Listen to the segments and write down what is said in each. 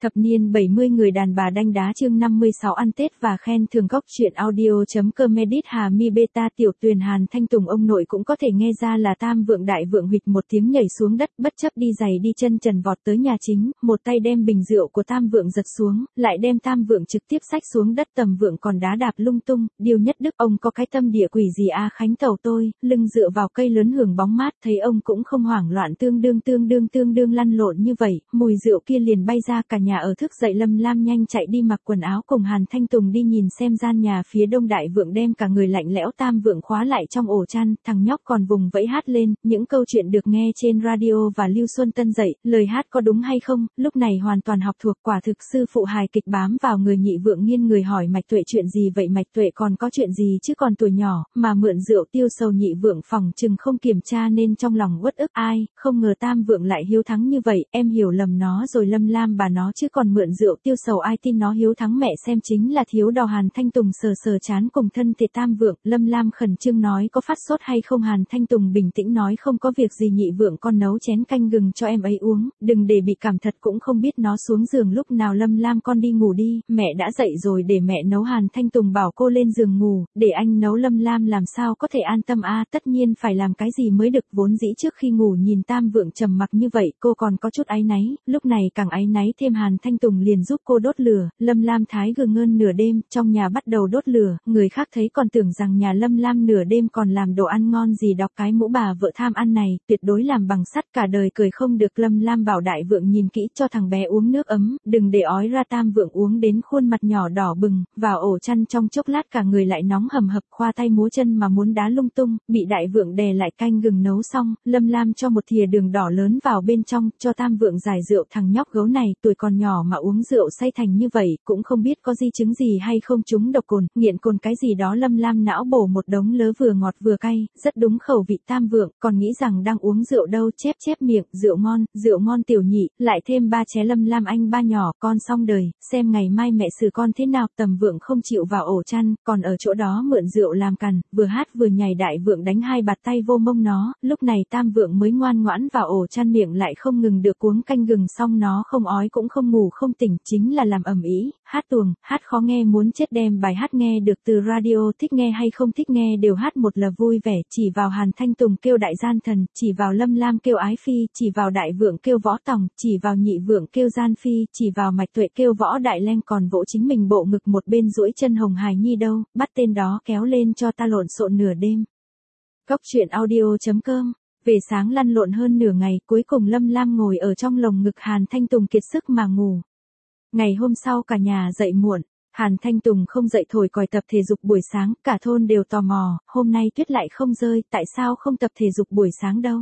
Thập niên 70 người đàn bà đanh đá chương 56 ăn Tết và khen thưởng góc truyện audio.com edit Hà Mi Beta Tiểu Tuyền Hàn Thanh Tùng ông nội cũng có thể nghe ra là tam vượng đại vượng huỵch một tiếng nhảy xuống đất bất chấp đi giày đi chân trần vọt tới nhà chính, một tay đem bình rượu của tam vượng giật xuống, lại đem tam vượng trực tiếp xách xuống đất tầm vượng còn đá đạp lung tung, điều nhất đức ông có cái tâm địa quỷ gì a Khánh tẩu tôi, lưng dựa vào cây lớn hưởng bóng mát thấy ông cũng không hoảng loạn tương đương lăn lộn như vậy, mùi rượu kia liền bay ra cả nhà ở thức dậy Lâm Lam nhanh chạy đi mặc quần áo cùng Hàn Thanh Tùng đi nhìn xem gian nhà phía đông đại vượng đem cả người lạnh lẽo tam vượng khóa lại trong ổ chăn, thằng nhóc còn vùng vẫy hát lên, những câu chuyện được nghe trên radio và Lưu Xuân Tân dạy, lời hát có đúng hay không, lúc này hoàn toàn học thuộc quả thực sư phụ hài kịch bám vào người nhị vượng nghiêng người hỏi Mạch Tuệ chuyện gì vậy Mạch Tuệ còn có chuyện gì chứ còn tuổi nhỏ, mà mượn rượu tiêu sầu nhị vượng phòng chừng không kiểm tra nên trong lòng uất ức ai, không ngờ tam vượng lại hiếu thắng như vậy, em hiểu lầm nó rồi Lâm Lam bà nó chứ còn mượn rượu tiêu sầu ai tin nó hiếu thắng mẹ xem chính là thiếu đò Hàn Thanh Tùng sờ chán cùng thân thể tam vượng, Lâm Lam khẩn trương nói có phát sốt hay không Hàn Thanh Tùng bình tĩnh nói không có việc gì nhị vượng con nấu chén canh gừng cho em ấy uống, đừng để bị cảm thật cũng không biết nó xuống giường lúc nào Lâm Lam con đi ngủ đi, mẹ đã dậy rồi để mẹ nấu Hàn Thanh Tùng bảo cô lên giường ngủ, để anh nấu Lâm Lam làm sao có thể an tâm a tất nhiên phải làm cái gì mới được vốn dĩ trước khi ngủ nhìn tam vượng trầm mặc như vậy cô còn có chút áy náy, lúc này càng áy náy thêm Hàn Thanh Tùng liền giúp cô đốt lửa, Lâm Lam thái gừng ngơn nửa đêm, trong nhà bắt đầu đốt lửa, người khác thấy còn tưởng rằng nhà Lâm Lam nửa đêm còn làm đồ ăn ngon gì đọc cái mũ bà vợ tham ăn này, tuyệt đối làm bằng sắt cả đời cười không được Lâm Lam bảo đại vượng nhìn kỹ cho thằng bé uống nước ấm, đừng để ói ra tam vượng uống đến khuôn mặt nhỏ đỏ bừng, vào ổ chăn trong chốc lát cả người lại nóng hầm hập khoa tay múa chân mà muốn đá lung tung, bị đại vượng đè lại canh gừng nấu xong, Lâm Lam cho một thìa đường đỏ lớn vào bên trong, cho tam vượng giải rượu thằng nhóc gấu này tuổi còn nhỏ mà uống rượu say thành như vậy, cũng không biết có di chứng gì hay không trúng độc cồn, nghiện cồn cái gì đó Lâm Lam não bổ một đống lớ vừa ngọt vừa cay, rất đúng khẩu vị tam vượng, còn nghĩ rằng đang uống rượu đâu chép miệng, rượu ngon tiểu nhị, lại thêm ba ché Lâm Lam anh ba nhỏ, con xong đời, xem ngày mai mẹ xử con thế nào, tầm vượng không chịu vào ổ chăn, còn ở chỗ đó mượn rượu làm cằn, vừa hát vừa nhảy đại vượng đánh hai bạt tay vô mông nó, lúc này tam vượng mới ngoan ngoãn vào ổ chăn miệng lại không ngừng được uống canh gừng xong nó không ói cũng không ngủ không tỉnh, chính là làm ầm ĩ, hát tuồng, hát khó nghe muốn chết đem bài hát nghe được từ radio thích nghe hay không thích nghe đều hát một là vui vẻ, chỉ vào Hàn Thanh Tùng kêu đại gian thần, chỉ vào Lâm Lam kêu ái phi, chỉ vào đại vượng kêu võ tòng, chỉ vào nhị vượng kêu gian phi, chỉ vào Mạch Tuệ kêu võ đại leng còn vỗ chính mình bộ ngực một bên duỗi chân hồng hài nhi đâu, bắt tên đó kéo lên cho ta lộn xộn nửa đêm. Góc truyện audio.com về sáng lăn lộn hơn nửa ngày, cuối cùng Lâm Lam ngồi ở trong lồng ngực Hàn Thanh Tùng kiệt sức mà ngủ. Ngày hôm sau cả nhà dậy muộn, Hàn Thanh Tùng không dậy thổi còi tập thể dục buổi sáng, cả thôn đều tò mò, hôm nay tuyết lại không rơi, tại sao không tập thể dục buổi sáng đâu.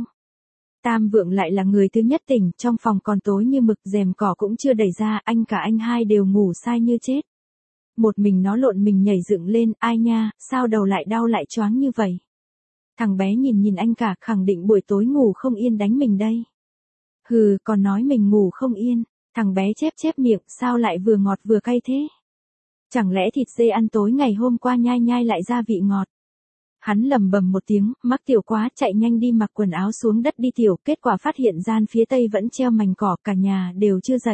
Tam vượng lại là người thứ nhất tỉnh, trong phòng còn tối như mực, rèm cỏ cũng chưa đẩy ra, anh cả anh hai đều ngủ sai như chết. Một mình nó lộn mình nhảy dựng lên, ai nha, sao đầu lại đau lại choáng như vậy. Thằng bé nhìn anh cả khẳng định buổi tối ngủ không yên đánh mình đây. Hừ, còn nói mình ngủ không yên, thằng bé chép miệng, sao lại vừa ngọt vừa cay thế? Chẳng lẽ thịt dê ăn tối ngày hôm qua nhai lại ra vị ngọt? Hắn lầm bầm một tiếng, mắc tiểu quá, chạy nhanh đi mặc quần áo xuống đất đi tiểu, kết quả phát hiện gian phía tây vẫn treo mành cỏ, cả nhà đều chưa dậy.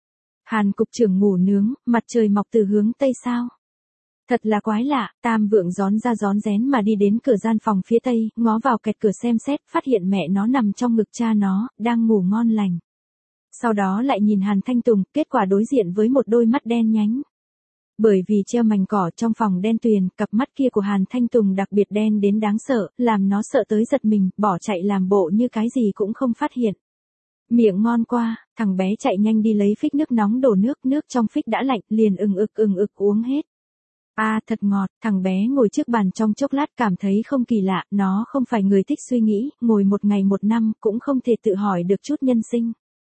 Hàn cục trưởng ngủ nướng, mặt trời mọc từ hướng tây sao? Thật là quái lạ, tam vượng rón ra rón rén mà đi đến cửa gian phòng phía tây, ngó vào kẹt cửa xem xét, phát hiện mẹ nó nằm trong ngực cha nó, đang ngủ ngon lành. Sau đó lại nhìn Hàn Thanh Tùng, kết quả đối diện với một đôi mắt đen nhánh. Bởi vì treo mành cỏ trong phòng đen tuyền, cặp mắt kia của Hàn Thanh Tùng đặc biệt đen đến đáng sợ, làm nó sợ tới giật mình, bỏ chạy làm bộ như cái gì cũng không phát hiện. Miệng ngon qua, thằng bé chạy nhanh đi lấy phích nước nóng đổ nước trong phích đã lạnh, liền ừng ực uống hết. Thật ngọt, thằng bé ngồi trước bàn trong chốc lát cảm thấy không kỳ lạ, nó không phải người thích suy nghĩ, ngồi một ngày một năm, cũng không thể tự hỏi được chút nhân sinh.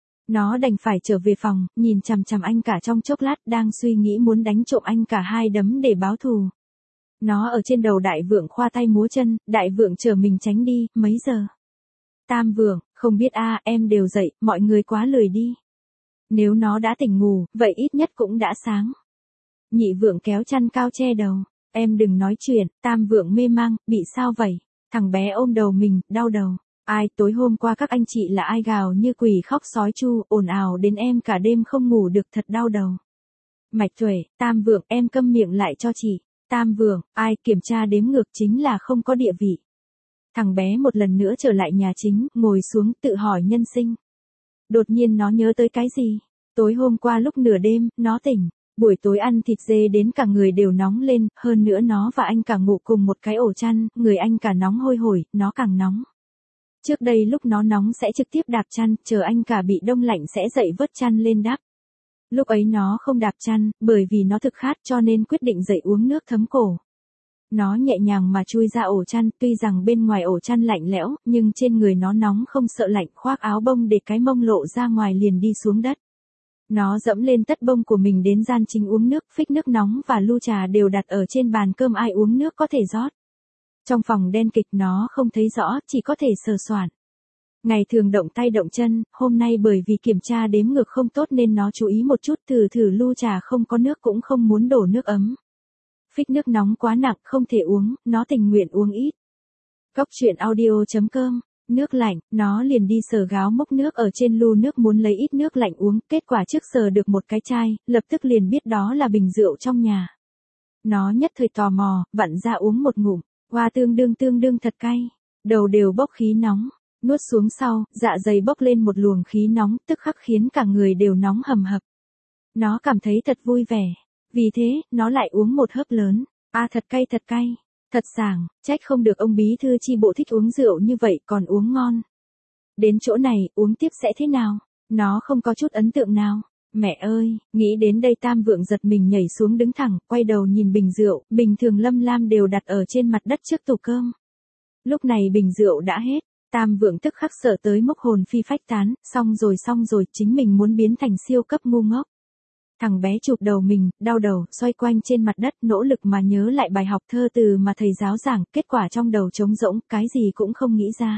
Nó đành phải trở về phòng, nhìn chằm anh cả trong chốc lát, đang suy nghĩ muốn đánh trộm anh cả hai đấm để báo thù. Nó ở trên đầu đại vượng khoa tay múa chân, đại vượng chở mình tránh đi, mấy giờ? Tam vượng, không biết em đều dậy, mọi người quá lười đi. Nếu nó đã tỉnh ngủ, vậy ít nhất cũng đã sáng. Nhị vượng kéo chăn cao che đầu, em đừng nói chuyện, tam vượng mê mang, bị sao vậy? Thằng bé ôm đầu mình, đau đầu. Ai tối hôm qua các anh chị là ai gào như quỷ khóc sói chu, ồn ào đến em cả đêm không ngủ được thật đau đầu. Mạch Tuệ, Tam Vượng em câm miệng lại cho chị. Tam Vượng, ai kiểm tra đếm ngược chính là không có địa vị. Thằng bé một lần nữa trở lại nhà chính, ngồi xuống tự hỏi nhân sinh. Đột nhiên nó nhớ tới cái gì? Tối hôm qua lúc nửa đêm, nó tỉnh. Buổi tối ăn thịt dê đến cả người đều nóng lên, hơn nữa nó và anh cả ngủ cùng một cái ổ chăn, người anh cả nóng hôi hổi, nó càng nóng. Trước đây lúc nó nóng sẽ trực tiếp đạp chăn, chờ anh cả bị đông lạnh sẽ dậy vớt chăn lên đắp. Lúc ấy nó không đạp chăn, bởi vì nó thực khát cho nên quyết định dậy uống nước thấm cổ. Nó nhẹ nhàng mà chui ra ổ chăn, tuy rằng bên ngoài ổ chăn lạnh lẽo, nhưng trên người nó nóng không sợ lạnh, khoác áo bông để cái mông lộ ra ngoài liền đi xuống đất. Nó dẫm lên tất bông của mình đến gian chính uống nước, phích nước nóng và lu trà đều đặt ở trên bàn cơm, ai uống nước có thể rót. Trong phòng đen kịch nó không thấy rõ, chỉ có thể sờ soạn. Ngày thường động tay động chân, hôm nay bởi vì kiểm tra đếm ngược không tốt nên nó chú ý một chút, thử lu trà không có nước cũng không muốn đổ nước ấm. Phích nước nóng quá nặng không thể uống, nó tình nguyện uống ít. Cóc truyện audio.com. Nước lạnh, nó liền đi sờ gáo mốc nước ở trên lu nước muốn lấy ít nước lạnh uống, kết quả trước sờ được một cái chai, lập tức liền biết đó là bình rượu trong nhà. Nó nhất thời tò mò, vặn ra uống một ngụm, hoa tương đương thật cay, đầu đều bốc khí nóng, nuốt xuống sau, dạ dày bốc lên một luồng khí nóng, tức khắc khiến cả người đều nóng hầm hập. Nó cảm thấy thật vui vẻ, vì thế, nó lại uống một hớp lớn, thật cay. Thật sảng, trách không được ông bí thư chi bộ thích uống rượu như vậy còn uống ngon. Đến chỗ này, uống tiếp sẽ thế nào? Nó không có chút ấn tượng nào. Mẹ ơi, nghĩ đến đây Tam Vượng giật mình nhảy xuống đứng thẳng, quay đầu nhìn bình rượu, bình thường Lâm Lam đều đặt ở trên mặt đất trước tủ cơm. Lúc này bình rượu đã hết, Tam Vượng tức khắc sợ tới mức hồn phi phách tán, xong rồi, chính mình muốn biến thành siêu cấp ngu ngốc. Thằng bé chụp đầu mình, đau đầu, xoay quanh trên mặt đất, nỗ lực mà nhớ lại bài học thơ từ mà thầy giáo giảng, kết quả trong đầu trống rỗng, cái gì cũng không nghĩ ra.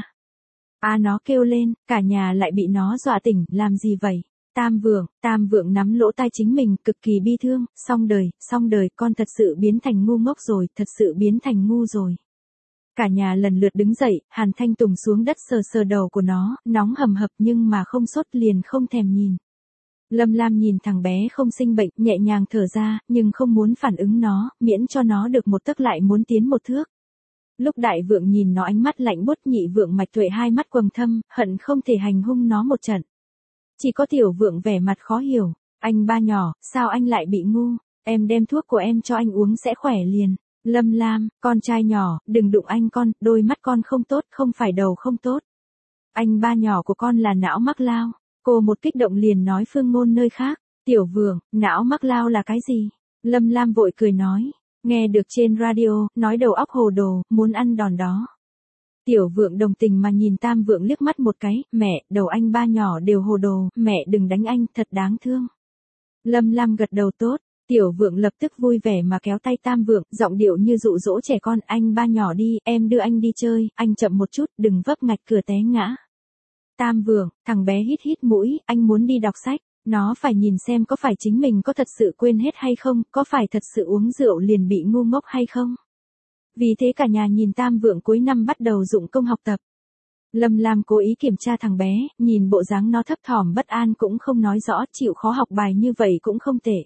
Nó kêu lên, cả nhà lại bị nó dọa tỉnh, làm gì vậy? Tam Vượng nắm lỗ tai chính mình, cực kỳ bi thương, xong đời, con thật sự biến thành ngu ngốc rồi, thật sự biến thành ngu rồi. Cả nhà lần lượt đứng dậy, Hàn Thanh Tùng xuống đất sờ đầu của nó, nóng hầm hập nhưng mà không sốt liền không thèm nhìn. Lâm Lam nhìn thằng bé không sinh bệnh, nhẹ nhàng thở ra, nhưng không muốn phản ứng nó, miễn cho nó được một tấc lại muốn tiến một thước. Lúc Đại Vượng nhìn nó ánh mắt lạnh buốt, Nhị Vượng Mạch Tuệ hai mắt quầng thâm, hận không thể hành hung nó một trận. Chỉ có Tiểu Vượng vẻ mặt khó hiểu, anh ba nhỏ, sao anh lại bị ngu, em đem thuốc của em cho anh uống sẽ khỏe liền. Lâm Lam, con trai nhỏ, đừng đụng anh con, đôi mắt con không tốt, không phải đầu không tốt. Anh ba nhỏ của con là não mắc lao. Cô một kích động liền nói phương ngôn nơi khác. Tiểu Vượng, não mắc lao là cái gì? Lâm Lam vội cười nói. Nghe được trên radio, nói đầu óc hồ đồ, muốn ăn đòn đó. Tiểu Vượng đồng tình mà nhìn Tam Vượng liếc mắt một cái. Mẹ, đầu anh ba nhỏ đều hồ đồ, mẹ đừng đánh anh, thật đáng thương. Lâm Lam gật đầu tốt. Tiểu Vượng lập tức vui vẻ mà kéo tay Tam Vượng, giọng điệu như dụ dỗ trẻ con. Anh ba nhỏ đi, em đưa anh đi chơi, anh chậm một chút, đừng vấp ngạch cửa té ngã. Tam Vượng, thằng bé hít mũi, anh muốn đi đọc sách, nó phải nhìn xem có phải chính mình có thật sự quên hết hay không, có phải thật sự uống rượu liền bị ngu ngốc hay không. Vì thế cả nhà nhìn Tam Vượng cuối năm bắt đầu dụng công học tập. Lâm Lam cố ý kiểm tra thằng bé, nhìn bộ dáng nó thấp thỏm bất an cũng không nói rõ, chịu khó học bài như vậy cũng không tệ.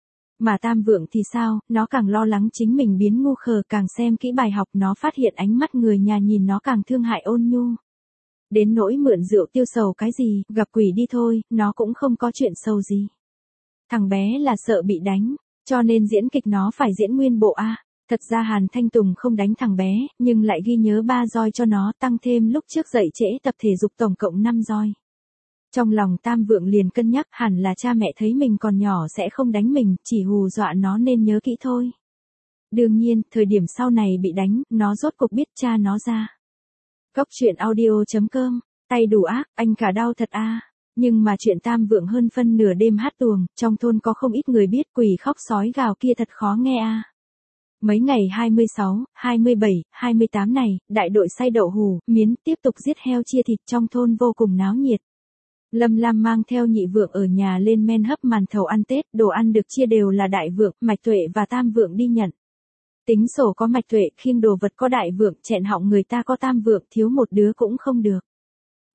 Mà Tam Vượng thì sao, nó càng lo lắng chính mình biến ngu khờ, càng xem kỹ bài học nó phát hiện ánh mắt người nhà nhìn nó càng thương hại ôn nhu. Đến nỗi mượn rượu tiêu sầu cái gì, gặp quỷ đi thôi, nó cũng không có chuyện sầu gì. Thằng bé là sợ bị đánh, cho nên diễn kịch nó phải diễn nguyên bộ a. Thật ra Hàn Thanh Tùng không đánh thằng bé, nhưng lại ghi nhớ 3 roi cho nó, tăng thêm lúc trước dậy trễ tập thể dục tổng cộng 5 roi. Trong lòng Tam Vượng liền cân nhắc hẳn là cha mẹ thấy mình còn nhỏ sẽ không đánh mình, chỉ hù dọa nó nên nhớ kỹ thôi. Đương nhiên, thời điểm sau này bị đánh, nó rốt cuộc biết cha nó ra. Cóc truyện audio.com, tay đủ ác, anh cả đau thật a. Nhưng mà chuyện Tam Vượng hơn phân nửa đêm hát tuồng, trong thôn có không ít người biết, quỷ khóc sói gào kia thật khó nghe a. Mấy ngày 26, 27, 28 này, đại đội xay đậu hủ, miến tiếp tục giết heo chia thịt trong thôn vô cùng náo nhiệt. Lâm Lam mang theo Nhị Vượng ở nhà lên men hấp màn thầu ăn Tết, đồ ăn được chia đều là Đại Vượng, Mạch Tuệ và Tam Vượng đi nhận. Tính sổ có Mạch Tuệ, khiêng đồ vật có Đại Vượng, chẹn họng người ta có Tam Vượng, thiếu một đứa cũng không được.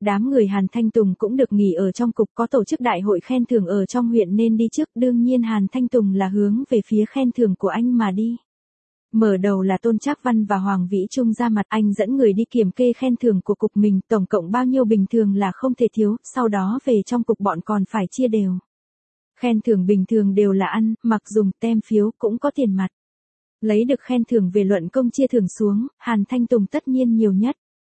Đám người Hàn Thanh Tùng cũng được nghỉ ở trong cục, có tổ chức đại hội khen thưởng ở trong huyện nên đi trước, đương nhiên Hàn Thanh Tùng là hướng về phía khen thưởng của anh mà đi. Mở đầu là Tôn Trác Văn và Hoàng Vĩ Trung ra mặt, anh dẫn người đi kiểm kê khen thưởng của cục mình, tổng cộng bao nhiêu bình thường là không thể thiếu, sau đó về trong cục bọn còn phải chia đều. Khen thưởng bình thường đều là ăn, mặc dùng, tem phiếu, cũng có tiền mặt. Lấy được khen thưởng về luận công chia thưởng xuống, Hàn Thanh Tùng tất nhiên nhiều nhất.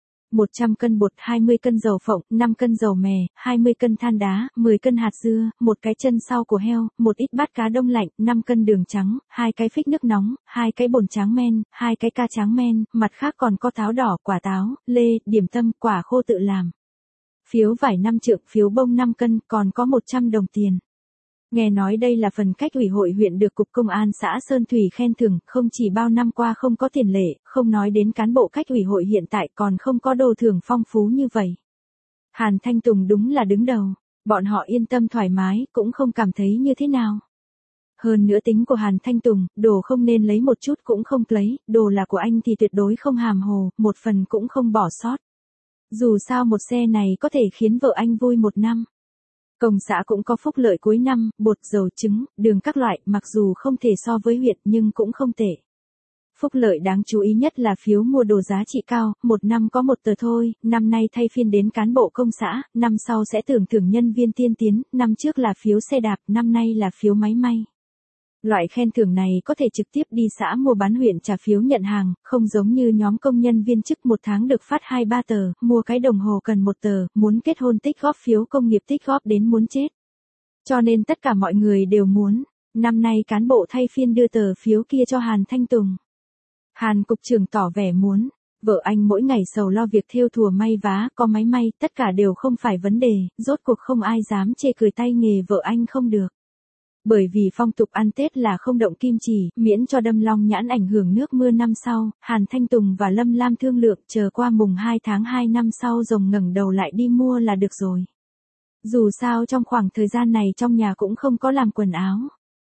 100 cân bột, 20 cân dầu phộng, 5 cân dầu mè, 20 cân than đá, 10 cân hạt dưa, một cái chân sau của heo, một ít bát cá đông lạnh, 5 cân đường trắng, 2 cái phích nước nóng, 2 cái bồn tráng men, 2 cái ca tráng men, mặt khác còn có táo đỏ, quả táo, lê, điểm tâm, quả khô tự làm. Phiếu vải 5 trượng, phiếu bông 5 cân, còn có 100 đồng tiền. Nghe nói đây là phần cách ủy hội huyện được Cục Công an xã Sơn Thủy khen thưởng, không chỉ bao năm qua không có tiền lệ, không nói đến cán bộ cách ủy hội hiện tại còn không có đồ thưởng phong phú như vậy. Hàn Thanh Tùng đúng là đứng đầu, bọn họ yên tâm thoải mái, cũng không cảm thấy như thế nào. Hơn nữa tính của Hàn Thanh Tùng, đồ không nên lấy một chút cũng không lấy, đồ là của anh thì tuyệt đối không hàm hồ, một phần cũng không bỏ sót. Dù sao một xe này có thể khiến vợ anh vui một năm. Công xã cũng có phúc lợi cuối năm, bột, dầu, trứng, đường các loại, mặc dù không thể so với huyện nhưng cũng không tệ. Phúc lợi đáng chú ý nhất là phiếu mua đồ giá trị cao, một năm có một tờ thôi, năm nay thay phiên đến cán bộ công xã, năm sau sẽ thưởng nhân viên tiên tiến, năm trước là phiếu xe đạp, năm nay là phiếu máy may. Loại khen thưởng này có thể trực tiếp đi xã mua bán huyện trả phiếu nhận hàng, không giống như nhóm công nhân viên chức một tháng được phát 2-3 tờ, mua cái đồng hồ cần một tờ, muốn kết hôn tích góp phiếu công nghiệp tích góp đến muốn chết. Cho nên tất cả mọi người đều muốn, năm nay cán bộ thay phiên đưa tờ phiếu kia cho Hàn Thanh Tùng. Hàn cục trưởng tỏ vẻ muốn, vợ anh mỗi ngày sầu lo việc thêu thùa may vá, có máy may, tất cả đều không phải vấn đề, rốt cuộc không ai dám chê cười tay nghề vợ anh không được. Bởi vì phong tục ăn Tết là không động kim chỉ, miễn cho đâm long nhãn ảnh hưởng nước mưa năm sau, Hàn Thanh Tùng và Lâm Lam thương lượng chờ qua mùng 2 tháng 2 năm sau rồng ngẩng đầu lại đi mua là được rồi. Dù sao trong khoảng thời gian này trong nhà cũng không có làm quần áo.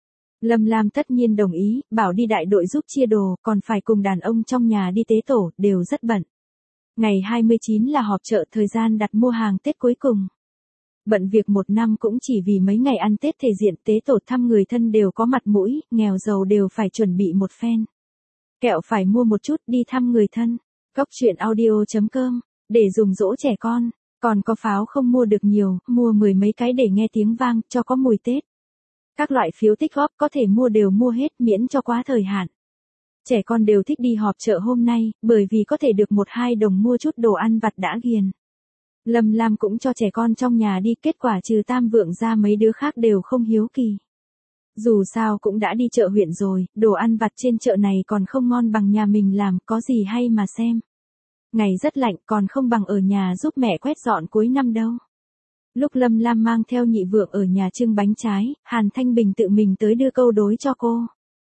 Lâm Lam tất nhiên đồng ý, bảo đi đại đội giúp chia đồ, còn phải cùng đàn ông trong nhà đi tế tổ, đều rất bận. Ngày 29 là họp chợ, thời gian đặt mua hàng Tết cuối cùng. Bận việc một năm cũng chỉ vì mấy ngày ăn Tết thể diện, tế tổ thăm người thân đều có mặt mũi, nghèo giàu đều phải chuẩn bị một phen. Kẹo phải mua một chút đi thăm người thân. Góc truyện audio.com, để dùng dỗ trẻ con, còn có pháo không mua được nhiều, mua 10 mấy cái để nghe tiếng vang, cho có mùi Tết. Các loại phiếu tích góp có thể mua đều mua hết miễn cho quá thời hạn. Trẻ con đều thích đi họp chợ hôm nay, bởi vì có thể được 1-2 đồng mua chút đồ ăn vặt đã ghiền. Lâm Lam cũng cho trẻ con trong nhà đi, kết quả trừ Tam Vượng ra mấy đứa khác đều không hiếu kỳ. Dù sao cũng đã đi chợ huyện rồi, đồ ăn vặt trên chợ này còn không ngon bằng nhà mình làm, có gì hay mà xem. Ngày rất lạnh còn không bằng ở nhà giúp mẹ quét dọn cuối năm đâu. Lúc Lâm Lam mang theo Nhị Vượng ở nhà trưng bánh trái, Hàn Thanh Bình tự mình tới đưa câu đối cho cô.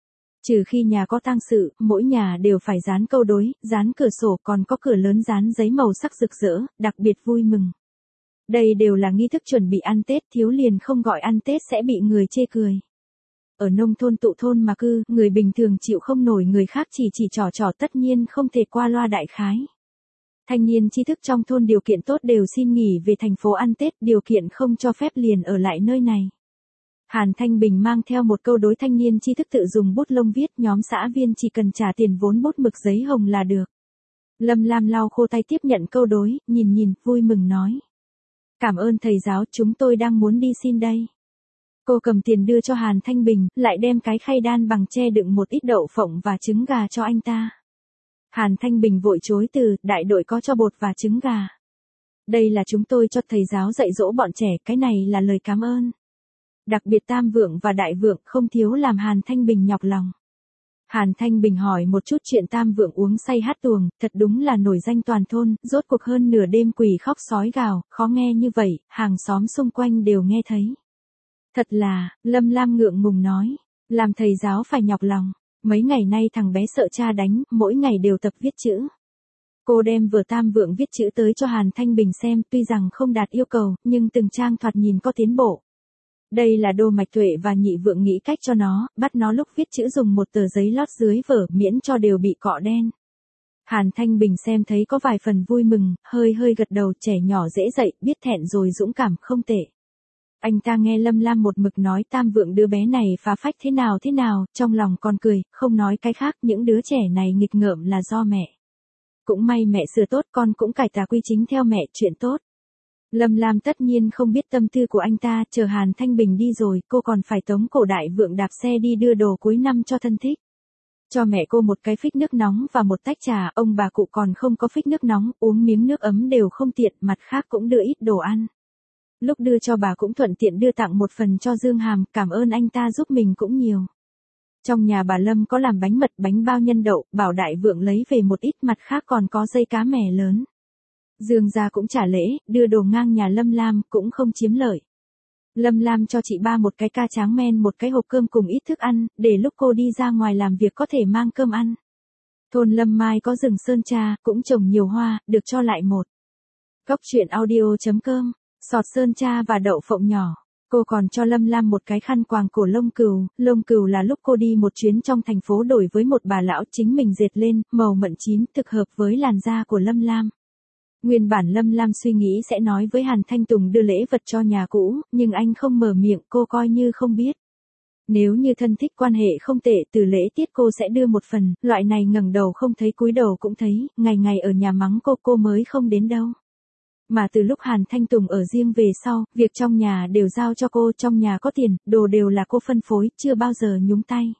Trừ khi nhà có tang sự, mỗi nhà đều phải dán câu đối, dán cửa sổ, còn có cửa lớn dán giấy màu sắc rực rỡ, đặc biệt vui mừng. Đây đều là nghi thức chuẩn bị ăn Tết, thiếu liền không gọi ăn Tết sẽ bị người chê cười. Ở nông thôn tụ thôn mà cư, người bình thường chịu không nổi người khác chỉ trò tất nhiên không thể qua loa đại khái. Thanh niên tri thức trong thôn điều kiện tốt đều xin nghỉ về thành phố ăn Tết, điều kiện không cho phép liền ở lại nơi này. Hàn Thanh Bình mang theo một câu đối thanh niên tri thức tự dùng bút lông viết, nhóm xã viên chỉ cần trả tiền vốn bút mực giấy hồng là được. Lâm Lam lau khô tay tiếp nhận câu đối, nhìn, vui mừng nói. Cảm ơn thầy giáo, chúng tôi đang muốn đi xin đây. Cô cầm tiền đưa cho Hàn Thanh Bình, lại đem cái khay đan bằng tre đựng một ít đậu phộng và trứng gà cho anh ta. Hàn Thanh Bình vội chối từ, đại đội có cho bột và trứng gà. Đây là chúng tôi cho thầy giáo dạy dỗ bọn trẻ, cái này là lời cảm ơn. Đặc biệt Tam Vượng và Đại Vượng không thiếu làm Hàn Thanh Bình nhọc lòng. Hàn Thanh Bình hỏi một chút chuyện Tam Vượng uống say hát tuồng, thật đúng là nổi danh toàn thôn, rốt cuộc hơn nửa đêm quỷ khóc sói gào, khó nghe như vậy, hàng xóm xung quanh đều nghe thấy. Thật là, Lâm Lam ngượng ngùng nói, làm thầy giáo phải nhọc lòng, mấy ngày nay thằng bé sợ cha đánh, mỗi ngày đều tập viết chữ. Cô đem vừa Tam Vượng viết chữ tới cho Hàn Thanh Bình xem, tuy rằng không đạt yêu cầu, nhưng từng trang thoạt nhìn có tiến bộ. Đây là Đô Mạch Tuệ và Nhị Vượng nghĩ cách cho nó, bắt nó lúc viết chữ dùng một tờ giấy lót dưới vở, miễn cho đều bị cọ đen. Hàn Thanh Bình xem thấy có vài phần vui mừng, hơi hơi gật đầu, trẻ nhỏ dễ dạy, biết thẹn rồi dũng cảm, không tệ. Anh ta nghe Lâm Lam một mực nói Tam Vượng đứa bé này phá phách thế nào, trong lòng còn cười, không nói cái khác, những đứa trẻ này nghịch ngợm là do mẹ. Cũng may mẹ sửa tốt, con cũng cải tà quy chính theo mẹ, chuyện tốt. Lâm Lam tất nhiên không biết tâm tư của anh ta, chờ Hàn Thanh Bình đi rồi, cô còn phải tống cổ Đại Vượng đạp xe đi đưa đồ cuối năm cho thân thích. Cho mẹ cô một cái phích nước nóng và một tách trà, ông bà cụ còn không có phích nước nóng, uống miếng nước ấm đều không tiện, mặt khác cũng đưa ít đồ ăn. Lúc đưa cho bà cũng thuận tiện đưa tặng một phần cho Dương Hàm, cảm ơn anh ta giúp mình cũng nhiều. Trong nhà bà Lâm có làm bánh mật, bánh bao nhân đậu, bảo Đại Vượng lấy về một ít, mặt khác còn có dây cá mè lớn. Dương gia cũng trả lễ, đưa đồ ngang nhà Lâm Lam, cũng không chiếm lợi. Lâm Lam cho chị ba một cái ca tráng men, một cái hộp cơm cùng ít thức ăn, để lúc cô đi ra ngoài làm việc có thể mang cơm ăn. Thôn Lâm Mai có rừng sơn tra, cũng trồng nhiều hoa, được cho lại một. Góc truyện audio.com, sọt sơn tra và đậu phộng nhỏ. Cô còn cho Lâm Lam một cái khăn quàng cổ lông cừu là lúc cô đi một chuyến trong thành phố đổi với một bà lão chính mình dệt lên, màu mận chín, thực hợp với làn da của Lâm Lam. Nguyên bản Lâm Lam suy nghĩ sẽ nói với Hàn Thanh Tùng đưa lễ vật cho nhà cũ, nhưng anh không mở miệng, cô coi như không biết. Nếu như thân thích quan hệ không tệ, từ lễ tiết cô sẽ đưa một phần, loại này ngẩng đầu không thấy cúi đầu cũng thấy, ngày ngày ở nhà mắng cô mới không đến đâu. Mà từ lúc Hàn Thanh Tùng ở riêng về sau, việc trong nhà đều giao cho cô, trong nhà có tiền, đồ đều là cô phân phối, chưa bao giờ nhúng tay.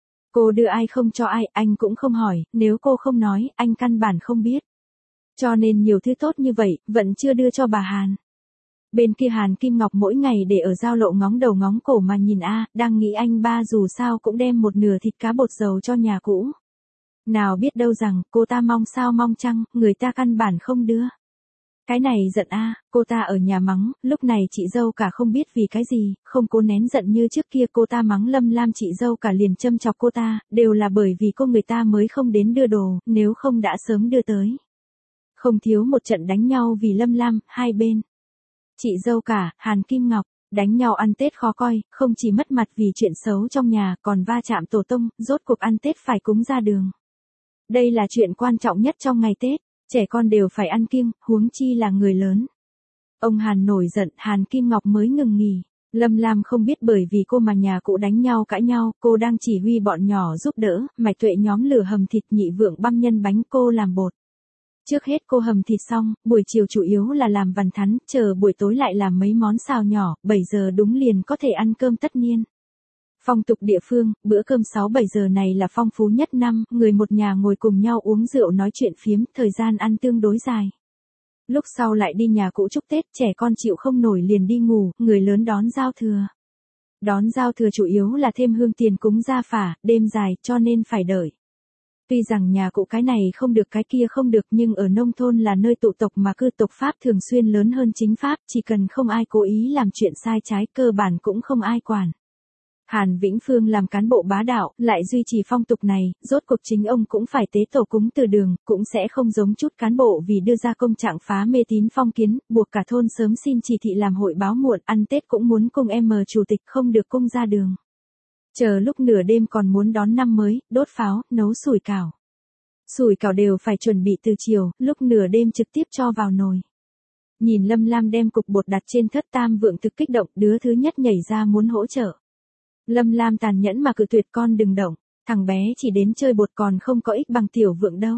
Cô đưa ai không cho ai, anh cũng không hỏi, nếu cô không nói, anh căn bản không biết. Cho nên nhiều thứ tốt như vậy, vẫn chưa đưa cho bà Hàn. Bên kia Hàn Kim Ngọc mỗi ngày để ở giao lộ ngóng đầu ngóng cổ mà nhìn đang nghĩ anh ba dù sao cũng đem một nửa thịt cá bột dầu cho nhà cũ. Nào biết đâu rằng, cô ta mong sao mong chăng, người ta căn bản không đưa. Cái này giận cô ta ở nhà mắng, lúc này chị dâu cả không biết vì cái gì, không cố nén giận như trước kia, cô ta mắng Lâm Lam, chị dâu cả liền châm chọc cô ta, đều là bởi vì cô người ta mới không đến đưa đồ, nếu không đã sớm đưa tới. Không thiếu một trận đánh nhau vì Lâm Lam, hai bên. Chị dâu cả, Hàn Kim Ngọc, đánh nhau ăn Tết khó coi, không chỉ mất mặt vì chuyện xấu trong nhà, còn va chạm tổ tông, rốt cuộc ăn Tết phải cúng ra đường. Đây là chuyện quan trọng nhất trong ngày Tết, trẻ con đều phải ăn kiêng, huống chi là người lớn. Ông Hàn nổi giận, Hàn Kim Ngọc mới ngừng nghỉ. Lâm Lam không biết bởi vì cô mà nhà cụ đánh nhau cãi nhau, cô đang chỉ huy bọn nhỏ giúp đỡ, Mạch Tuệ nhóm lửa hầm thịt, Nhị Vượng băm nhân bánh, cô làm bột. Trước hết cô hầm thịt xong, buổi chiều chủ yếu là làm vằn thắn, chờ buổi tối lại làm mấy món xào nhỏ, 7 giờ đúng liền có thể ăn cơm tất niên. Phong tục địa phương, bữa cơm 6-7 giờ này là phong phú nhất năm, người một nhà ngồi cùng nhau uống rượu nói chuyện phiếm, thời gian ăn tương đối dài. Lúc sau lại đi nhà cũ chúc Tết, trẻ con chịu không nổi liền đi ngủ, người lớn đón giao thừa. Đón giao thừa chủ yếu là thêm hương tiền cúng gia phả, đêm dài, cho nên phải đợi. Tuy rằng nhà cụ cái này không được cái kia không được, nhưng ở nông thôn là nơi tụ tộc mà cư tục pháp thường xuyên lớn hơn chính pháp, chỉ cần không ai cố ý làm chuyện sai trái cơ bản cũng không ai quản. Hàn Vĩnh Phương làm cán bộ bá đạo, lại duy trì phong tục này, rốt cuộc chính ông cũng phải tế tổ cúng từ đường, cũng sẽ không giống chút cán bộ vì đưa ra công trạng phá mê tín phong kiến, buộc cả thôn sớm xin chỉ thị làm hội báo muộn, ăn Tết cũng muốn cung chủ tịch không được cung ra đường. Chờ lúc nửa đêm còn muốn đón năm mới, đốt pháo, nấu sủi cảo. Sủi cảo đều phải chuẩn bị từ chiều, lúc nửa đêm trực tiếp cho vào nồi. Nhìn Lâm Lam đem cục bột đặt trên thớt, Tam Vượng thực kích động, đứa thứ nhất nhảy ra muốn hỗ trợ. Lâm Lam tàn nhẫn mà cự tuyệt, con đừng động, thằng bé chỉ đến chơi bột còn không có ích bằng Tiểu Vượng đâu.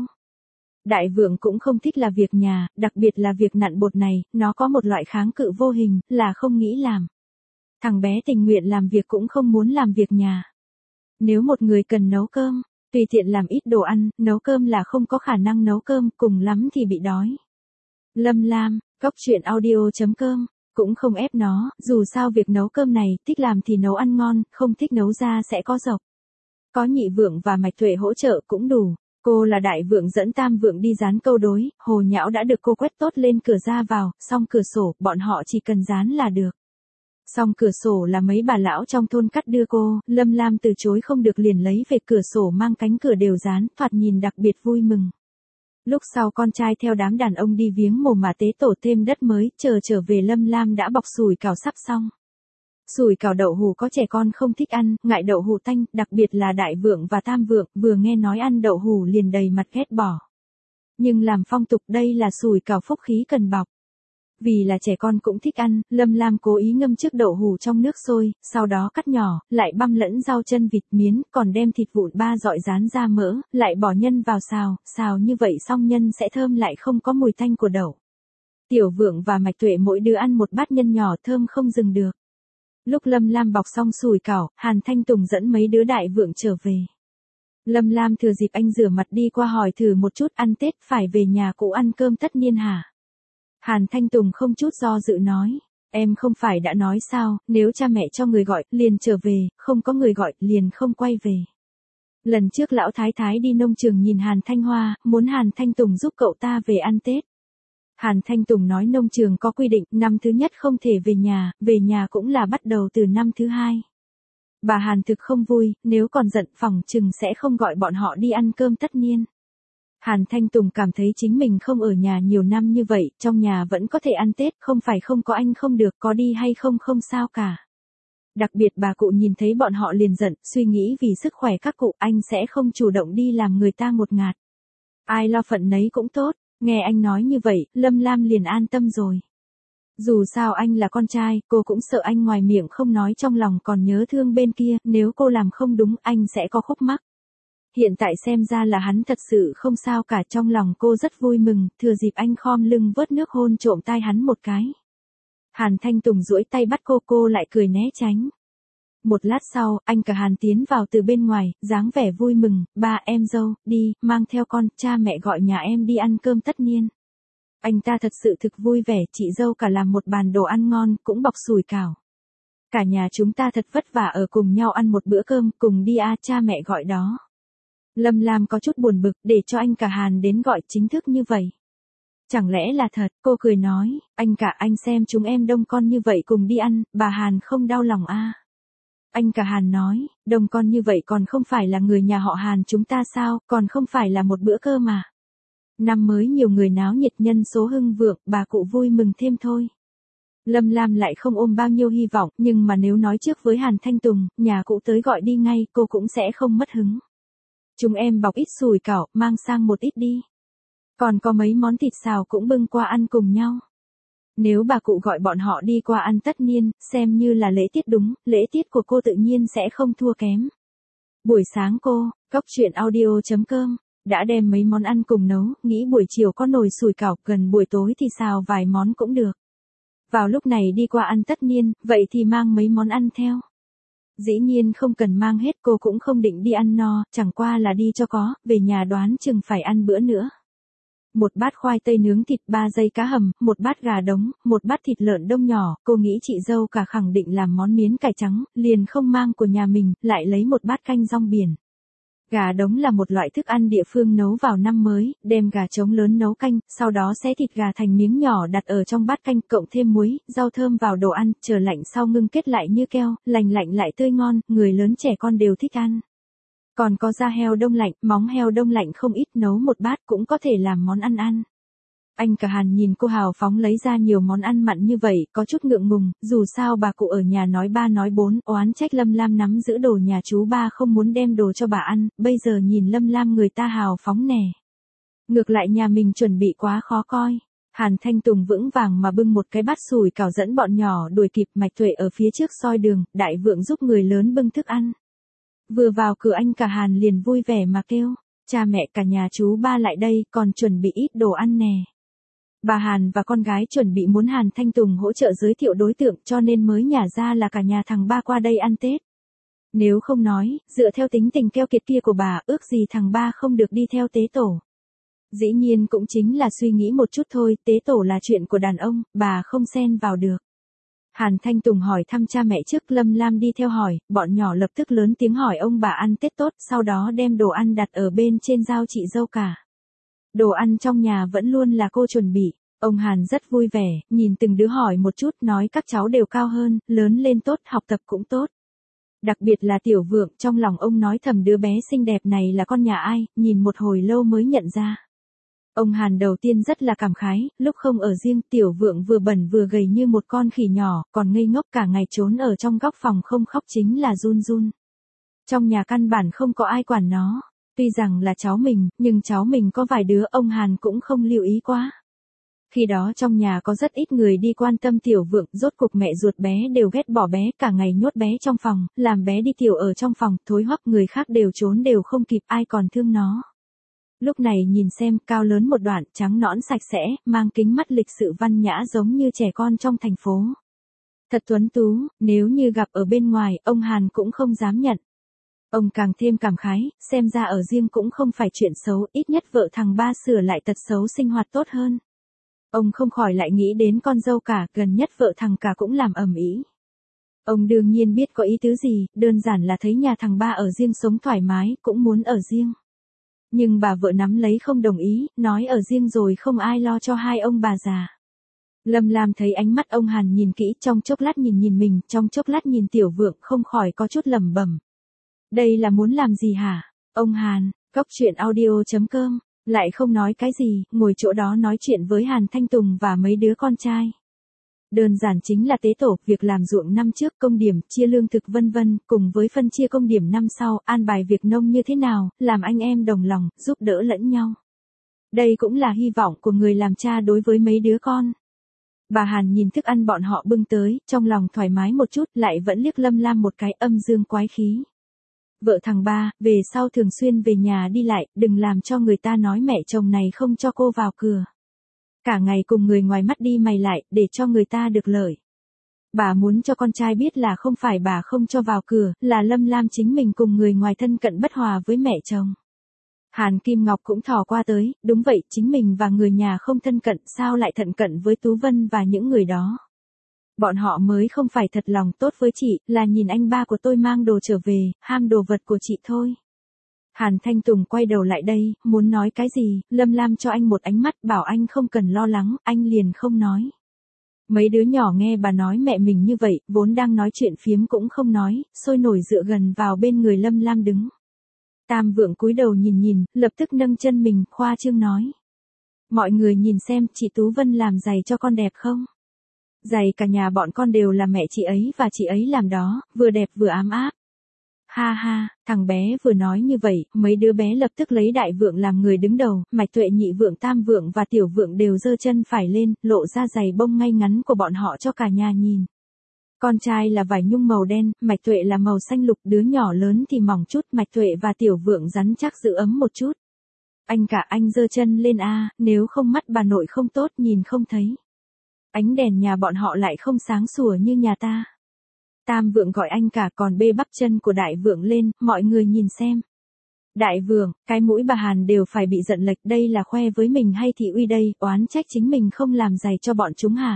Đại Vượng cũng không thích là việc nhà, đặc biệt là việc nặn bột này, nó có một loại kháng cự vô hình, là không nghĩ làm. Thằng bé tình nguyện làm việc cũng không muốn làm việc nhà. Nếu một người cần nấu cơm, tùy tiện làm ít đồ ăn, nấu cơm là không có khả năng nấu cơm, cùng lắm thì bị đói. Lâm Lam, góc truyện audio.com, cũng không ép nó, dù sao việc nấu cơm này, thích làm thì nấu ăn ngon, không thích nấu ra sẽ có dộc. Có Nhị Vượng và Mạch Tuệ hỗ trợ cũng đủ. Cô là Đại Vượng dẫn Tam Vượng đi dán câu đối, hồ nhão đã được cô quét tốt lên cửa ra vào, xong cửa sổ, bọn họ chỉ cần dán là được. Xong cửa sổ là mấy bà lão trong thôn cắt đưa cô, Lâm Lam từ chối không được liền lấy về, cửa sổ mang cánh cửa đều dán, thoạt nhìn đặc biệt vui mừng. Lúc sau con trai theo đám đàn ông đi viếng mồ mà tế tổ thêm đất mới, trở về Lâm Lam đã bọc sủi cảo sắp xong. Sủi cảo đậu hủ có trẻ con không thích ăn, ngại đậu hủ tanh, đặc biệt là Đại Vượng và Tam Vượng, vừa nghe nói ăn đậu hủ liền đầy mặt ghét bỏ. Nhưng làm phong tục đây là sủi cảo phúc khí cần bọc. Vì là trẻ con cũng thích ăn, Lâm Lam cố ý ngâm trước đậu hủ trong nước sôi, sau đó cắt nhỏ, lại băm lẫn rau chân vịt miến, còn đem thịt vụn ba dọi rán ra mỡ, lại bỏ nhân vào xào như vậy xong nhân sẽ thơm lại không có mùi tanh của đậu. Tiểu Vượng và Mạch Tuệ mỗi đứa ăn một bát nhân nhỏ thơm không dừng được. Lúc Lâm Lam bọc xong sủi cảo, Hàn Thanh Tùng dẫn mấy đứa đại vượng trở về. Lâm Lam thừa dịp anh rửa mặt đi qua hỏi thử một chút, ăn Tết phải về nhà cũ ăn cơm tất niên hả? Hàn Thanh Tùng không chút do dự nói, em không phải đã nói sao, nếu cha mẹ cho người gọi, liền trở về, không có người gọi, liền không quay về. Lần trước lão thái thái đi nông trường nhìn Hàn Thanh Hoa, muốn Hàn Thanh Tùng giúp cậu ta về ăn Tết. Hàn Thanh Tùng nói nông trường có quy định, năm thứ nhất không thể về nhà cũng là bắt đầu từ năm thứ hai. Bà Hàn thực không vui, nếu còn giận phỏng chừng sẽ không gọi bọn họ đi ăn cơm tất niên. Hàn Thanh Tùng cảm thấy chính mình không ở nhà nhiều năm như vậy, trong nhà vẫn có thể ăn Tết, không phải không có anh không được, có đi hay không không sao cả. Đặc biệt bà cụ nhìn thấy bọn họ liền giận, suy nghĩ vì sức khỏe các cụ, anh sẽ không chủ động đi làm người ta ngột ngạt. Ai lo phận nấy cũng tốt, nghe anh nói như vậy, Lâm Lam liền an tâm rồi. Dù sao anh là con trai, cô cũng sợ anh ngoài miệng không nói trong lòng còn nhớ thương bên kia, nếu cô làm không đúng anh sẽ có khúc mắc. Hiện tại xem ra là hắn thật sự không sao cả, trong lòng cô rất vui mừng, thừa dịp anh khom lưng vớt nước hôn trộm tai hắn một cái. Hàn Thanh Tùng duỗi tay bắt cô lại cười né tránh. Một lát sau, anh cả Hàn tiến vào từ bên ngoài, dáng vẻ vui mừng, ba em dâu, đi, mang theo con, cha mẹ gọi nhà em đi ăn cơm tất niên. Anh ta thật sự thực vui vẻ, chị dâu cả làm một bàn đồ ăn ngon, cũng bọc sủi cảo. Cả nhà chúng ta thật vất vả ở cùng nhau ăn một bữa cơm, cùng đi cha mẹ gọi đó. Lâm Lam có chút buồn bực, để cho anh cả Hàn đến gọi chính thức như vậy. Chẳng lẽ là thật, cô cười nói, anh cả anh xem chúng em đông con như vậy cùng đi ăn, bà Hàn không đau lòng à. Anh cả Hàn nói, đông con như vậy còn không phải là người nhà họ Hàn chúng ta sao, còn không phải là một bữa cơm mà. Năm mới nhiều người náo nhiệt nhân số hưng vượng, bà cụ vui mừng thêm thôi. Lâm Lam lại không ôm bao nhiêu hy vọng, nhưng mà nếu nói trước với Hàn Thanh Tùng, nhà cụ tới gọi đi ngay, cô cũng sẽ không mất hứng. Chúng em bọc ít sủi cảo, mang sang một ít đi. Còn có mấy món thịt xào cũng bưng qua ăn cùng nhau. Nếu bà cụ gọi bọn họ đi qua ăn tất niên, xem như là lễ tiết đúng, lễ tiết của cô tự nhiên sẽ không thua kém. Buổi sáng cô, Cóc Truyện Audio.com, đã đem mấy món ăn cùng nấu, nghĩ buổi chiều có nồi sủi cảo, gần buổi tối thì xào vài món cũng được. Vào lúc này đi qua ăn tất niên, vậy thì mang mấy món ăn theo. Dĩ nhiên không cần mang hết, cô cũng không định đi ăn no, chẳng qua là đi cho có, về nhà đoán chừng phải ăn bữa nữa. Một bát khoai tây nướng thịt 3 dây cá hầm, một bát gà đống, một bát thịt lợn đông nhỏ, cô nghĩ chị dâu cả khẳng định làm món miến cải trắng, liền không mang của nhà mình, lại lấy một bát canh rong biển. Gà đống là một loại thức ăn địa phương nấu vào năm mới, đem gà trống lớn nấu canh, sau đó xé thịt gà thành miếng nhỏ đặt ở trong bát canh, cộng thêm muối, rau thơm vào đồ ăn, chờ lạnh sau ngưng kết lại như keo, lành lạnh lại tươi ngon, người lớn trẻ con đều thích ăn. Còn có da heo đông lạnh, móng heo đông lạnh không ít, nấu một bát cũng có thể làm món ăn ăn. Anh cả Hàn nhìn cô hào phóng lấy ra nhiều món ăn mặn như vậy, có chút ngượng ngùng, dù sao bà cụ ở nhà nói ba nói bốn, oán trách Lâm Lam nắm giữ đồ nhà chú ba không muốn đem đồ cho bà ăn, bây giờ nhìn Lâm Lam người ta hào phóng nè. Ngược lại nhà mình chuẩn bị quá khó coi. Hàn Thanh Tùng vững vàng mà bưng một cái bát sủi cảo dẫn bọn nhỏ đuổi kịp, Mạch Tuệ ở phía trước soi đường, Đại Vượng giúp người lớn bưng thức ăn. Vừa vào cửa anh cả Hàn liền vui vẻ mà kêu, cha mẹ cả nhà chú ba lại đây, còn chuẩn bị ít đồ ăn nè. Bà Hàn và con gái chuẩn bị muốn Hàn Thanh Tùng hỗ trợ giới thiệu đối tượng cho nên mới nhả ra là cả nhà thằng ba qua đây ăn Tết. Nếu không nói, dựa theo tính tình keo kiệt kia của bà, ước gì thằng ba không được đi theo tế tổ. Dĩ nhiên cũng chính là suy nghĩ một chút thôi, tế tổ là chuyện của đàn ông, bà không xen vào được. Hàn Thanh Tùng hỏi thăm cha mẹ trước, Lâm Lam đi theo hỏi, bọn nhỏ lập tức lớn tiếng hỏi ông bà ăn Tết tốt, sau đó đem đồ ăn đặt ở bên trên giao chị dâu cả. Đồ ăn trong nhà vẫn luôn là cô chuẩn bị, ông Hàn rất vui vẻ, nhìn từng đứa hỏi một chút, nói các cháu đều cao hơn, lớn lên tốt, học tập cũng tốt. Đặc biệt là Tiểu Vượng, trong lòng ông nói thầm đứa bé xinh đẹp này là con nhà ai, nhìn một hồi lâu mới nhận ra. Ông Hàn đầu tiên rất là cảm khái, lúc không ở riêng Tiểu Vượng vừa bẩn vừa gầy như một con khỉ nhỏ, còn ngây ngốc cả ngày trốn ở trong góc phòng không khóc chính là run run. Trong nhà căn bản không có ai quản nó. Tuy rằng là cháu mình, nhưng cháu mình có vài đứa ông Hàn cũng không lưu ý quá. Khi đó trong nhà có rất ít người đi quan tâm tiểu vượng, rốt cuộc mẹ ruột bé đều ghét bỏ bé, cả ngày nhốt bé trong phòng, làm bé đi tiểu ở trong phòng, thối hoắc, người khác đều trốn đều không kịp, ai còn thương nó. Lúc này nhìn xem, cao lớn một đoạn, trắng nõn sạch sẽ, mang kính mắt lịch sự văn nhã giống như trẻ con trong thành phố. Thật tuấn tú, nếu như gặp ở bên ngoài, ông Hàn cũng không dám nhận. Ông càng thêm cảm khái, xem ra ở riêng cũng không phải chuyện xấu, ít nhất vợ thằng ba sửa lại tật xấu sinh hoạt tốt hơn. Ông không khỏi lại nghĩ đến con dâu cả, gần nhất vợ thằng cả cũng làm ầm ĩ. Ông đương nhiên biết có ý tứ gì, đơn giản là thấy nhà thằng ba ở riêng sống thoải mái, cũng muốn ở riêng. Nhưng bà vợ nắm lấy không đồng ý, nói ở riêng rồi không ai lo cho hai ông bà già. Lâm Lam thấy ánh mắt ông Hàn nhìn kỹ, trong chốc lát nhìn mình, trong chốc lát nhìn tiểu vượng, không khỏi có chút lẩm bẩm. Đây là muốn làm gì hả? Ông Hàn, Cóc Truyện Audio.com, lại không nói cái gì, ngồi chỗ đó nói chuyện với Hàn Thanh Tùng và mấy đứa con trai. Đơn giản chính là tế tổ, việc làm ruộng năm trước, công điểm, chia lương thực vân vân, cùng với phân chia công điểm năm sau, an bài việc nông như thế nào, làm anh em đồng lòng, giúp đỡ lẫn nhau. Đây cũng là hy vọng của người làm cha đối với mấy đứa con. Bà Hàn nhìn thức ăn bọn họ bưng tới, trong lòng thoải mái một chút, lại vẫn liếc Lâm Lam một cái, âm dương quái khí. Vợ thằng ba, về sau thường xuyên về nhà đi lại, đừng làm cho người ta nói mẹ chồng này không cho cô vào cửa. Cả ngày cùng người ngoài mắt đi mày lại, để cho người ta được lợi. Bà muốn cho con trai biết là không phải bà không cho vào cửa, là Lâm Lam chính mình cùng người ngoài thân cận bất hòa với mẹ chồng. Hàn Kim Ngọc cũng thò qua tới, đúng vậy, chính mình và người nhà không thân cận, sao lại thận cận với Tú Vân và những người đó. Bọn họ mới không phải thật lòng tốt với chị, là nhìn anh ba của tôi mang đồ trở về, ham đồ vật của chị thôi. Hàn Thanh Tùng quay đầu lại đây, muốn nói cái gì, Lâm Lam cho anh một ánh mắt, bảo anh không cần lo lắng, anh liền không nói. Mấy đứa nhỏ nghe bà nói mẹ mình như vậy, vốn đang nói chuyện phiếm cũng không nói, sôi nổi dựa gần vào bên người Lâm Lam đứng. Tam Vượng cúi đầu nhìn, lập tức nâng chân mình, khoa trương nói. Mọi người nhìn xem, chị Tú Vân làm giày cho con đẹp không? Giày cả nhà bọn con đều là mẹ chị ấy và chị ấy làm đó, vừa đẹp vừa ấm áp. Ha ha, thằng bé vừa nói như vậy, mấy đứa bé lập tức lấy Đại Vượng làm người đứng đầu, Mạch Tuệ, Nhị Vượng, Tam Vượng và Tiểu Vượng đều giơ chân phải lên, lộ ra giày bông ngay ngắn của bọn họ cho cả nhà nhìn. Con trai là vải nhung màu đen, Mạch Tuệ là màu xanh lục, đứa nhỏ lớn thì mỏng chút, Mạch Tuệ và Tiểu Vượng rắn chắc giữ ấm một chút. Anh cả, anh giơ chân lên a, nếu không mắt bà nội không tốt nhìn không thấy. Ánh đèn nhà bọn họ lại không sáng sủa như nhà ta. Tam Vượng gọi anh cả, còn bê bắp chân của Đại Vượng lên, mọi người nhìn xem. Đại Vượng, cái mũi bà Hàn đều phải bị giận lệch, đây là khoe với mình hay thị uy đây, oán trách chính mình không làm giày cho bọn chúng hả?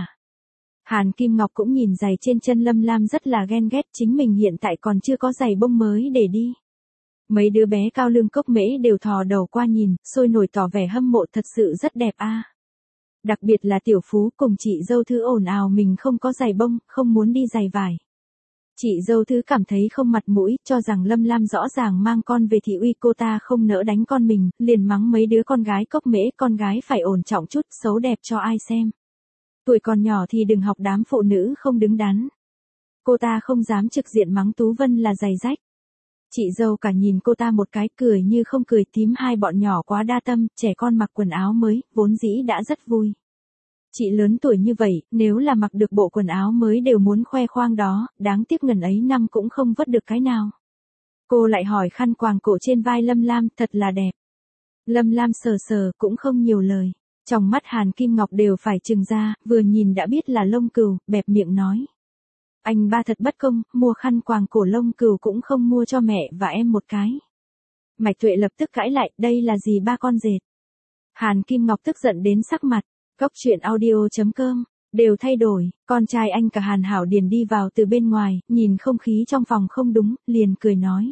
Hàn Kim Ngọc cũng nhìn giày trên chân Lâm Lam rất là ghen ghét, chính mình hiện tại còn chưa có giày bông mới để đi. Mấy đứa bé cao lương cốc mễ đều thò đầu qua nhìn, sôi nổi tỏ vẻ hâm mộ, thật sự rất đẹp a. Đặc biệt là Tiểu Phú cùng chị dâu Thư ồn ào mình không có giày bông, không muốn đi giày vải. Chị dâu Thư cảm thấy không mặt mũi, cho rằng Lâm Lam rõ ràng mang con về thị uy, cô ta không nỡ đánh con mình, liền mắng mấy đứa con gái cốc mễ, con gái phải ổn trọng chút, xấu đẹp cho ai xem. Tuổi còn nhỏ thì đừng học đám phụ nữ không đứng đắn. Cô ta không dám trực diện mắng Tú Vân là giày rách. Chị dâu cả nhìn cô ta một cái, cười như không cười, thím hai bọn nhỏ quá đa tâm, trẻ con mặc quần áo mới, vốn dĩ đã rất vui. Chị lớn tuổi như vậy, nếu là mặc được bộ quần áo mới đều muốn khoe khoang đó, đáng tiếc ngần ấy năm cũng không vớt được cái nào. Cô lại hỏi khăn quàng cổ trên vai Lâm Lam, thật là đẹp. Lâm Lam sờ sờ, cũng không nhiều lời. Trong mắt Hàn Kim Ngọc đều phải trừng ra, vừa nhìn đã biết là lông cừu, bẹp miệng nói. Anh ba thật bất công, mua khăn quàng cổ lông cừu cũng không mua cho mẹ và em một cái. Mạch Tuệ lập tức cãi lại, đây là gì ba con dệt. Hàn Kim Ngọc tức giận đến sắc mặt, Cóc Truyện Audio.com, đều thay đổi, con trai anh cả Hàn Hảo Điền đi vào từ bên ngoài, nhìn không khí trong phòng không đúng, liền cười nói.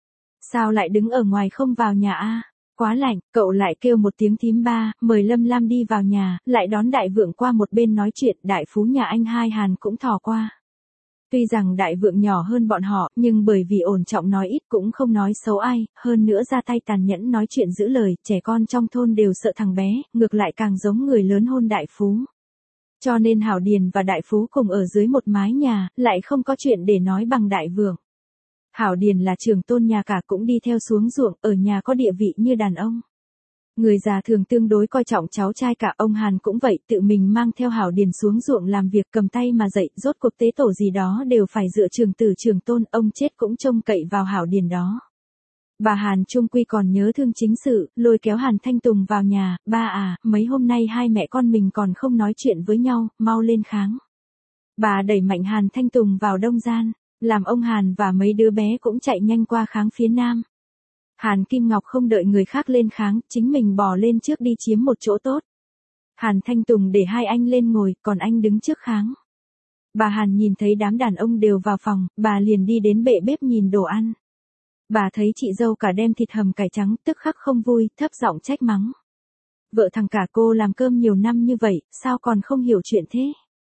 Sao lại đứng ở ngoài không vào nhà a? Quá lạnh, cậu lại kêu một tiếng thím ba, mời Lâm Lam đi vào nhà, lại đón Đại Vượng qua một bên nói chuyện, Đại Phú nhà anh hai Hàn cũng thò qua. Tuy rằng Đại Vượng nhỏ hơn bọn họ, nhưng bởi vì ổn trọng nói ít cũng không nói xấu ai, hơn nữa ra tay tàn nhẫn nói chuyện giữ lời, trẻ con trong thôn đều sợ thằng bé, ngược lại càng giống người lớn hôn Đại Phú. Cho nên Hảo Điền và Đại Phú cùng ở dưới một mái nhà, lại không có chuyện để nói bằng Đại Vượng. Hảo Điền là trưởng tôn nhà cả cũng đi theo xuống ruộng, ở nhà có địa vị như đàn ông. Người già thường tương đối coi trọng cháu trai cả, ông Hàn cũng vậy, tự mình mang theo Hảo Điền xuống ruộng làm việc cầm tay mà dạy, rốt cuộc tế tổ gì đó đều phải dựa trưởng tử trưởng tôn, ông chết cũng trông cậy vào Hảo Điền đó. Bà Hàn trung quy còn nhớ thương chính sự, lôi kéo Hàn Thanh Tùng vào nhà, ba à, mấy hôm nay hai mẹ con mình còn không nói chuyện với nhau, mau lên kháng. Bà đẩy mạnh Hàn Thanh Tùng vào đông gian, làm ông Hàn và mấy đứa bé cũng chạy nhanh qua kháng phía nam. Hàn Kim Ngọc không đợi người khác lên kháng, chính mình bò lên trước đi chiếm một chỗ tốt. Hàn Thanh Tùng để hai anh lên ngồi, còn anh đứng trước kháng. Bà Hàn nhìn thấy đám đàn ông đều vào phòng, bà liền đi đến bệ bếp nhìn đồ ăn. Bà thấy chị dâu cả đem thịt hầm cải trắng, tức khắc không vui, thấp giọng trách mắng. Vợ thằng cả cô làm cơm nhiều năm như vậy, sao còn không hiểu chuyện thế?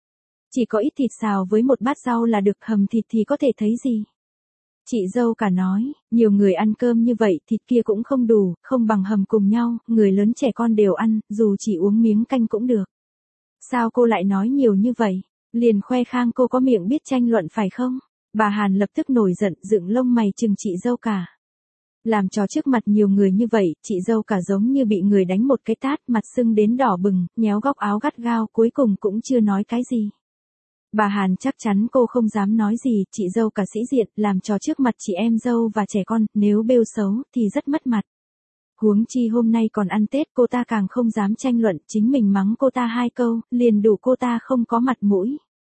Chỉ có ít thịt xào với một bát rau là được, hầm thịt thì có thể thấy gì? Chị dâu cả nói, nhiều người ăn cơm như vậy thịt kia cũng không đủ, không bằng hầm cùng nhau, người lớn trẻ con đều ăn, dù chỉ uống miếng canh cũng được. Sao cô lại nói nhiều như vậy? Liền khoe khang cô có miệng biết tranh luận phải không? Bà Hàn lập tức nổi giận, dựng lông mày chừng chị dâu cả. Làm trò trước mặt nhiều người như vậy, chị dâu cả giống như bị người đánh một cái tát, mặt sưng đến đỏ bừng, nhéo góc áo gắt gao, cuối cùng cũng chưa nói cái gì. Bà Hàn chắc chắn cô không dám nói gì, chị dâu cả sĩ diện, làm trò trước mặt chị em dâu và trẻ con, nếu bêu xấu thì rất mất mặt. Huống chi hôm nay còn ăn Tết, cô ta càng không dám tranh luận, chính mình mắng cô ta hai câu, liền đủ cô ta không có mặt mũi.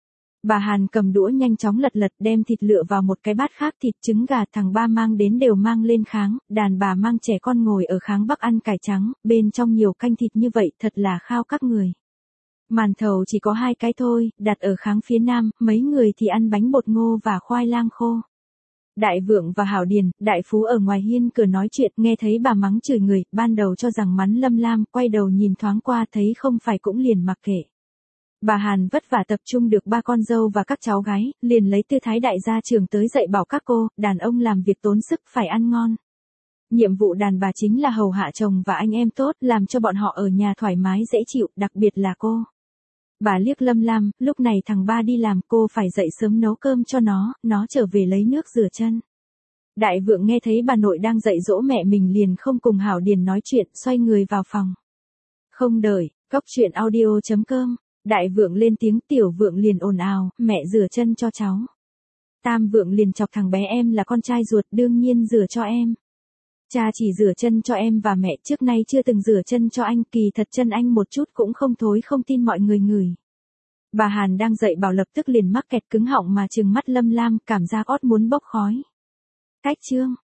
Bà Hàn cầm đũa nhanh chóng lật lật đem thịt lựa vào một cái bát khác, thịt trứng gà thằng ba mang đến đều mang lên kháng, đàn bà mang trẻ con ngồi ở kháng bắc ăn cải trắng, bên trong nhiều canh thịt như vậy thật là khao các người. Màn thầu chỉ có 2 cái thôi, đặt ở kháng phía nam, mấy người thì ăn bánh bột ngô và khoai lang khô. Đại Vượng và Hảo Điền, đại phú ở ngoài hiên cửa nói chuyện, nghe thấy bà mắng chửi người, ban đầu cho rằng mắng Lâm Lam, quay đầu nhìn thoáng qua thấy không phải cũng liền mặc kệ. Bà Hàn vất vả tập trung được 3 con dâu và các cháu gái, liền lấy tư thái đại gia trưởng tới dạy bảo các cô, đàn ông làm việc tốn sức phải ăn ngon. Nhiệm vụ đàn bà chính là hầu hạ chồng và anh em tốt, làm cho bọn họ ở nhà thoải mái dễ chịu, đặc biệt là cô. Bà liếc Lâm Lam, lúc này thằng ba đi làm, cô phải dậy sớm nấu cơm cho nó trở về lấy nước rửa chân. Đại Vượng nghe thấy bà nội đang dạy dỗ mẹ mình liền không cùng Hảo Điền nói chuyện, xoay người vào phòng. Không đợi, cóc truyện audio.com, Đại Vượng lên tiếng, Tiểu Vượng liền ồn ào, mẹ rửa chân cho cháu. Tam Vượng liền chọc thằng bé, em là con trai ruột đương nhiên rửa cho em. Cha chỉ rửa chân cho em và mẹ, trước nay chưa từng rửa chân cho anh, kỳ thật chân anh một chút cũng không thối, không tin mọi người ngửi. Bà Hàn đang dạy bảo lập tức liền mắc kẹt cứng họng mà trừng mắt Lâm Lam, cảm giác ót muốn bốc khói. Cách chương